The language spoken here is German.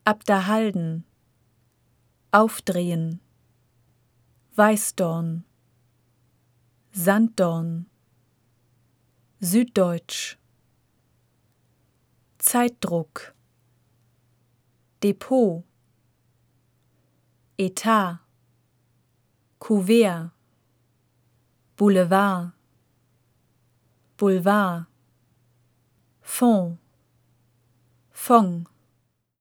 Abderhalden, Aufdrehen, Weißdorn, Sanddorn, Süddeutsch, Zeitdruck, Depot, Etat, Kuvert, Boulevard, Boulevard, Fond, Fond,